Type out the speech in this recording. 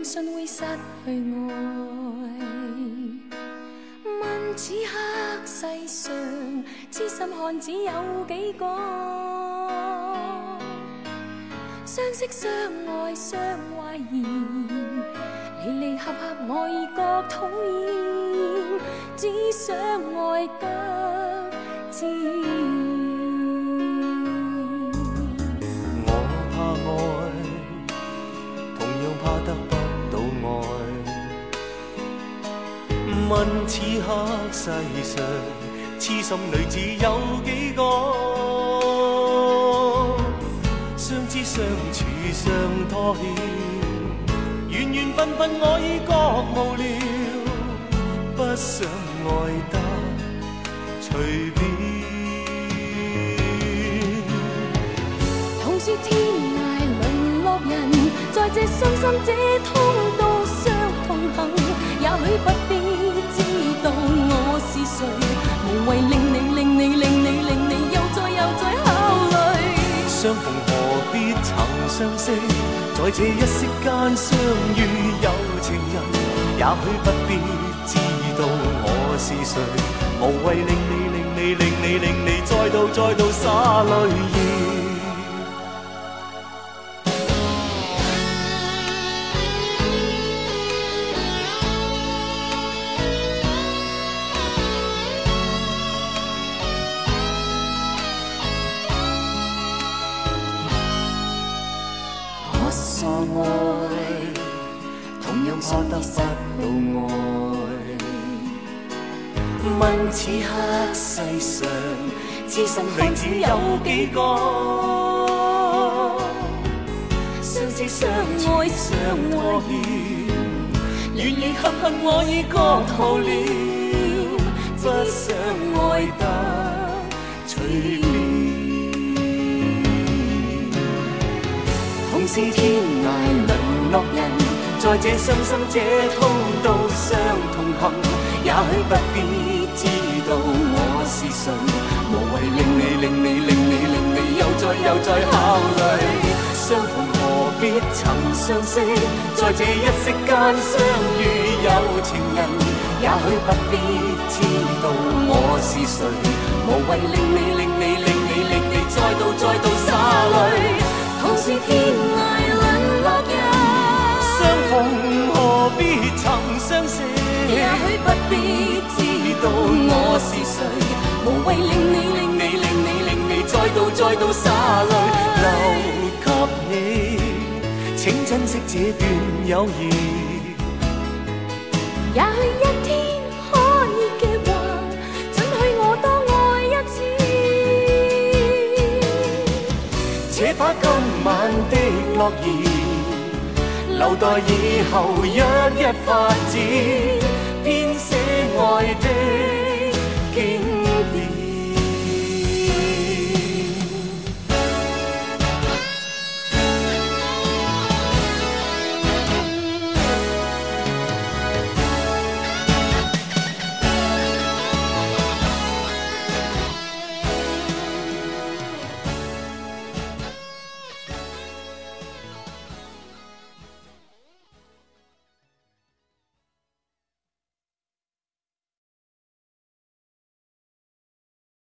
信會失去愛。問此刻世上痴心漢子有幾個？相識相愛相懷疑，離離合合我已覺討厭，只想愛得自然。 得不到愛，問此刻世上痴心女子有幾個？相知相處相拖欠，緣緣分分我已覺無聊，不想愛得隨便。 好似天涯淪落人，在這傷心這通道上同行，也許不必知道我是誰，無謂令你又再考慮。 相逢何必曾相識，在這一息間相遇有情人，也許不必知道我是誰，無謂令你再度灑淚意。怕得不到愛，問此刻世上痴心女子有幾個？相知相愛相拖欠，緣緣合合我已覺徒戀，不想愛得隨便。同是天涯淪落人，在這傷心這通道上同行，也許不必知道我是誰，無謂令你又再考慮。相逢何必曾相識，在這一息間相遇有情人，也許不必知道我是誰，無謂令你再度灑淚。同是天涯淪落人，相逢何必曾相識，也許不必知道我是誰，無謂令你再度灑淚。留給你，請珍惜這段友誼， 也許一天可以嘅話，准許我多愛一次。 且把今晚的諾言留待以後一一發展，編寫愛的經